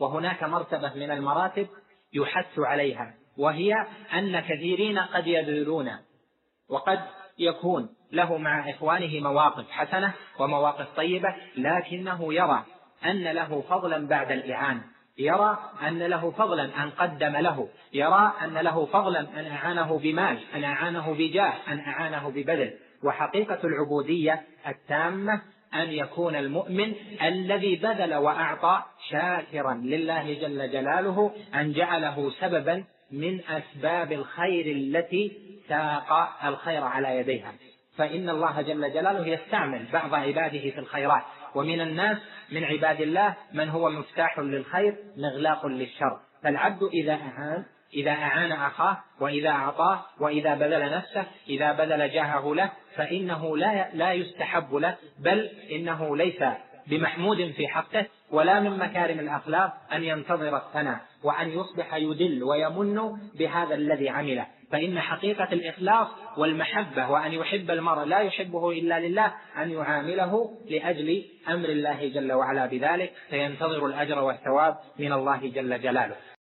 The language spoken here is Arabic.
وهناك مرتبة من المراتب يحث عليها، وهي أن كثيرين قد يبذلون، وقد يكون له مع إخوانه مواقف حسنة ومواقف طيبة، لكنه يرى أن له فضلا بعد الإعانة، يرى أن له فضلا أن قدم له، يرى أن له فضلا أن أعانه بمال، أن أعانه بجاه، أن أعانه ببذل. وحقيقة العبودية التامة أن يكون المؤمن الذي بذل وأعطى شاكرا لله جل جلاله أن جعله سببا من أسباب الخير التي ساق الخير على يديها. فإن الله جل جلاله يستعمل بعض عباده في الخيرات، ومن الناس من عباد الله من هو مفتاح للخير مغلاق للشر. فالعبد إذا أعان أخاه، وإذا أعطاه، وإذا بذل نفسه، إذا بذل جاهه له، فإنه لا يستحب له، بل إنه ليس بمحمود في حقه، ولا من مكارم الأخلاق أن ينتظر الثناء وأن يصبح يدل ويمن بهذا الذي عمله. فإن حقيقة الإخلاص والمحبة وأن يحب المرء لا يحبه إلا لله أن يعامله لأجل أمر الله جل وعلا بذلك، فينتظر الأجر والثواب من الله جل جلاله.